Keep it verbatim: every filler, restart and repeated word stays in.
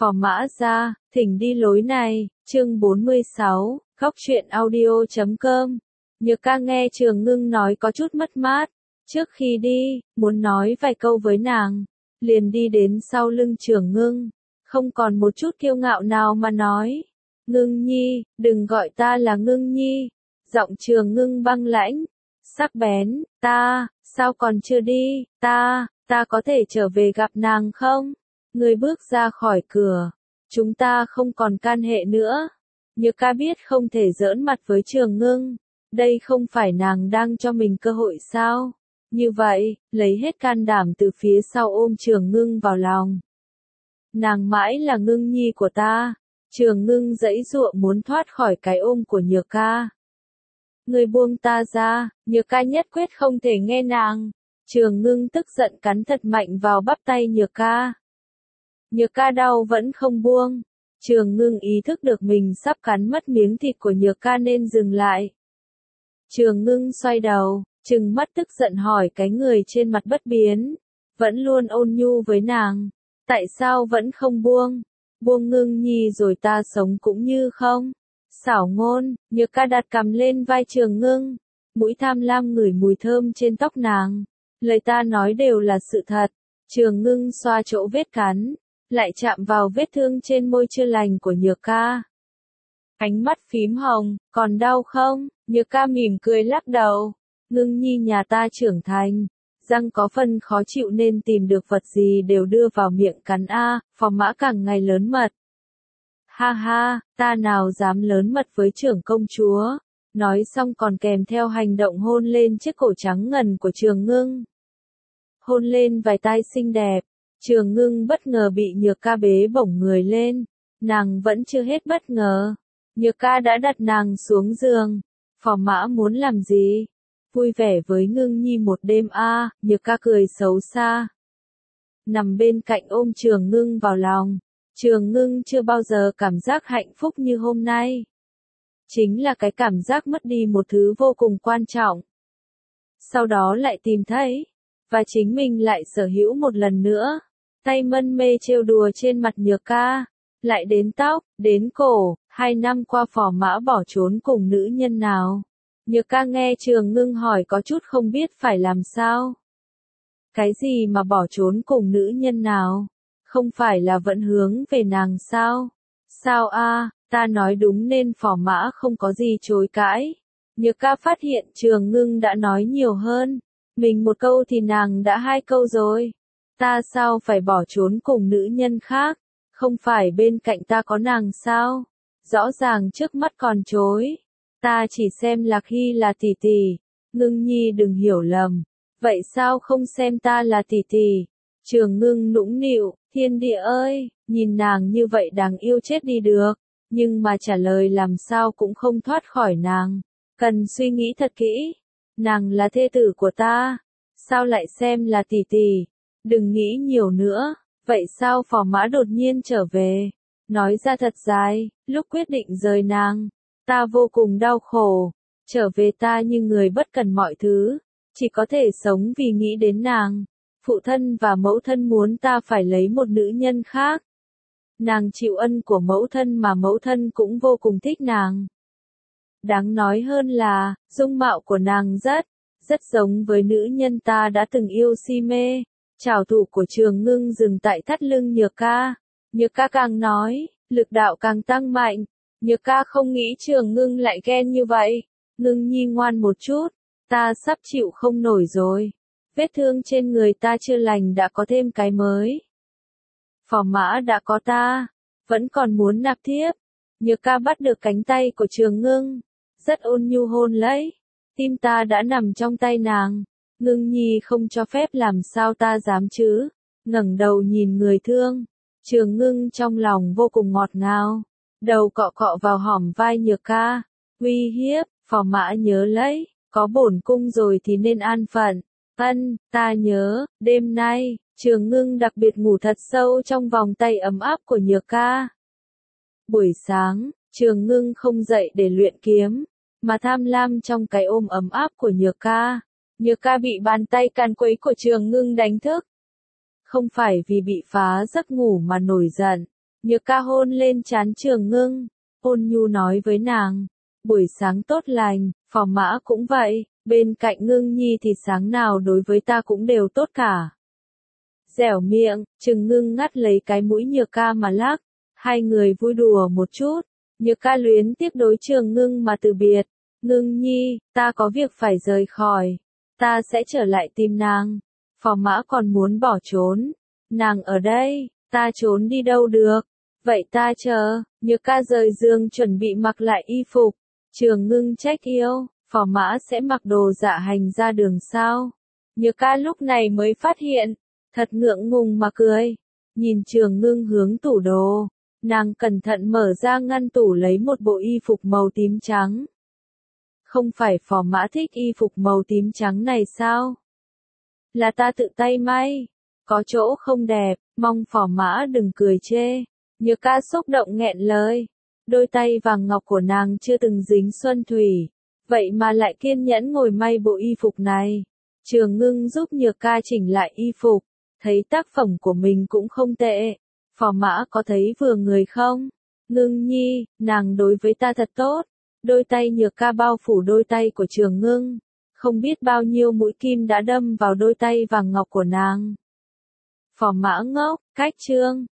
Phò Mã Gia, thỉnh đi lối này, chương bốn mươi sáu, khóc chuyện audio chấm com. Nhược ca nghe Trường Ngưng nói có chút mất mát. Trước khi đi, muốn nói vài câu với nàng. Liền đi đến sau lưng Trường Ngưng. Không còn một chút kiêu ngạo nào mà nói. Ngưng nhi, đừng gọi ta là Ngưng nhi. Giọng Trường Ngưng băng lãnh, sắc bén, ta, sao còn chưa đi, ta, ta có thể trở về gặp nàng không? Người bước ra khỏi cửa. Chúng ta không còn can hệ nữa. Nhược ca biết không thể giỡn mặt với Trường Ngưng. Đây không phải nàng đang cho mình cơ hội sao? Như vậy, lấy hết can đảm từ phía sau ôm Trường Ngưng vào lòng. Nàng mãi là Ngưng nhi của ta. Trường Ngưng giãy giụa muốn thoát khỏi cái ôm của Nhược ca. Người buông ta ra, Nhược ca nhất quyết không thể nghe nàng. Trường Ngưng tức giận cắn thật mạnh vào bắp tay Nhược ca. Nhược ca đau vẫn không buông. Trường Ngưng ý thức được mình sắp cắn mất miếng thịt của Nhược ca nên dừng lại. Trường Ngưng xoay đầu, trừng mắt tức giận hỏi cái người trên mặt bất biến, vẫn luôn ôn nhu với nàng. Tại sao vẫn không buông? Buông Ngưng nhi rồi ta sống cũng như không. Xảo ngôn, Nhược ca đặt cằm lên vai Trường Ngưng, mũi tham lam ngửi mùi thơm trên tóc nàng. Lời ta nói đều là sự thật. Trường Ngưng xoa chỗ vết cắn, lại chạm vào vết thương trên môi chưa lành của Nhược ca. Ánh mắt phím hồng, còn đau không? Nhược ca mỉm cười lắc đầu. Ngưng nhi nhà ta trưởng thành, răng có phần khó chịu nên tìm được vật gì đều đưa vào miệng cắn a. Phò Mã càng ngày lớn mật. Ha ha, ta nào dám lớn mật với trưởng công chúa. Nói xong còn kèm theo hành động hôn lên chiếc cổ trắng ngần của Trường Ngưng. Hôn lên vài tai xinh đẹp. Trường Ngưng bất ngờ bị Nhược ca bế bổng người lên. Nàng vẫn chưa hết bất ngờ. Nhược ca đã đặt nàng xuống giường. Phò Mã muốn làm gì? Vui vẻ với Ngưng nhi một đêm a. À, Nhược ca cười xấu xa. Nằm bên cạnh ôm Trường Ngưng vào lòng. Trường Ngưng chưa bao giờ cảm giác hạnh phúc như hôm nay. Chính là cái cảm giác mất đi một thứ vô cùng quan trọng. Sau đó lại tìm thấy. Và chính mình lại sở hữu một lần nữa. Tay mân mê trêu đùa trên mặt Nhược ca. Lại đến tóc, đến cổ. Hai năm qua Phò Mã bỏ trốn cùng nữ nhân nào? Nhược ca nghe Trường Ngưng hỏi có chút không biết phải làm sao. Cái gì mà bỏ trốn cùng nữ nhân nào? Không phải là vẫn hướng về nàng sao? Sao a, à, ta nói đúng nên Phò Mã không có gì chối cãi. Nhược ca phát hiện Trường Ngưng đã nói nhiều hơn. Mình một câu thì nàng đã hai câu rồi. Ta sao phải bỏ trốn cùng nữ nhân khác? Không phải bên cạnh ta có nàng sao? Rõ ràng trước mắt còn chối. Ta chỉ xem Lạc Hy là tỷ tỷ. Ngưng nhi đừng hiểu lầm. Vậy sao không xem ta là tỷ tỷ? Trường Ngưng nũng nịu, thiên địa ơi, nhìn nàng như vậy đáng yêu chết đi được. Nhưng mà trả lời làm sao cũng không thoát khỏi nàng. Cần suy nghĩ thật kỹ. Nàng là thê tử của ta. Sao lại xem là tỷ tỷ? Đừng nghĩ nhiều nữa. Vậy sao Phò Mã đột nhiên trở về? Nói ra thật dài, lúc quyết định rời nàng. Ta vô cùng đau khổ. Trở về ta như người bất cần mọi thứ. Chỉ có thể sống vì nghĩ đến nàng. Phụ thân và mẫu thân muốn ta phải lấy một nữ nhân khác. Nàng chịu ân của mẫu thân mà mẫu thân cũng vô cùng thích nàng. Đáng nói hơn là, dung mạo của nàng rất, rất giống với nữ nhân ta đã từng yêu si mê. Trảo thủ của Trường Ngưng dừng tại thắt lưng Nhược ca. Nhược ca càng nói, lực đạo càng tăng mạnh. Nhược ca không nghĩ Trường Ngưng lại ghen như vậy. Ngưng nhi ngoan một chút, ta sắp chịu không nổi rồi. Vết thương trên người ta chưa lành đã có thêm cái mới. Phò Mã đã có ta, vẫn còn muốn nạp thiếp. Nhược ca bắt được cánh tay của Trường Ngưng, rất ôn nhu hôn lấy. Tim ta đã nằm trong tay nàng. Ngưng nhi không cho phép làm sao ta dám chứ. Ngẩng đầu nhìn người thương. Trường Ngưng trong lòng vô cùng ngọt ngào. Đầu cọ cọ vào hõm vai Nhược ca. Uy hiếp, Phò Mã nhớ lấy. Có bổn cung rồi thì nên an phận. Ân, ta nhớ, đêm nay, Trường Ngưng đặc biệt ngủ thật sâu trong vòng tay ấm áp của Nhược ca. Buổi sáng, Trường Ngưng không dậy để luyện kiếm, mà tham lam trong cái ôm ấm áp của Nhược ca. Nhược ca bị bàn tay càn quấy của Trường Ngưng đánh thức. Không phải vì bị phá giấc ngủ mà nổi giận, Nhược ca hôn lên trán Trường Ngưng, ôn nhu nói với nàng, buổi sáng tốt lành, Phò Mã cũng vậy, bên cạnh Ngưng Nhi thì sáng nào đối với ta cũng đều tốt cả. Dẻo miệng, Trường Ngưng ngắt lấy cái mũi Nhược ca mà lắc, hai người vui đùa một chút, Nhược ca luyến tiếc đối Trường Ngưng mà từ biệt, Ngưng Nhi, ta có việc phải rời khỏi, ta sẽ trở lại tìm nàng. Phò Mã còn muốn bỏ trốn, nàng ở đây, ta trốn đi đâu được, vậy ta chờ. Nhược ca rời giường chuẩn bị mặc lại y phục, Trường Ngưng trách yêu, Phò Mã sẽ mặc đồ dạ hành ra đường sao? Nhược ca lúc này mới phát hiện, thật ngượng ngùng mà cười, nhìn Trường Ngưng hướng tủ đồ, nàng cẩn thận mở ra ngăn tủ lấy một bộ y phục màu tím trắng. Không phải Phò Mã thích y phục màu tím trắng này sao? Là ta tự tay may, có chỗ không đẹp, mong Phò Mã đừng cười chê. Nhược ca xúc động nghẹn lời, đôi tay vàng ngọc của nàng chưa từng dính xuân thủy, vậy mà lại kiên nhẫn ngồi may bộ y phục này. Trường Ngưng giúp Nhược ca chỉnh lại y phục, thấy tác phẩm của mình cũng không tệ. Phò Mã có thấy vừa người không? Ngưng Nhi, nàng đối với ta thật tốt. Đôi tay Nhược ca bao phủ đôi tay của Trường Ngưng, không biết bao nhiêu mũi kim đã đâm vào đôi tay vàng ngọc của nàng. Phò Mã ngốc, cách chương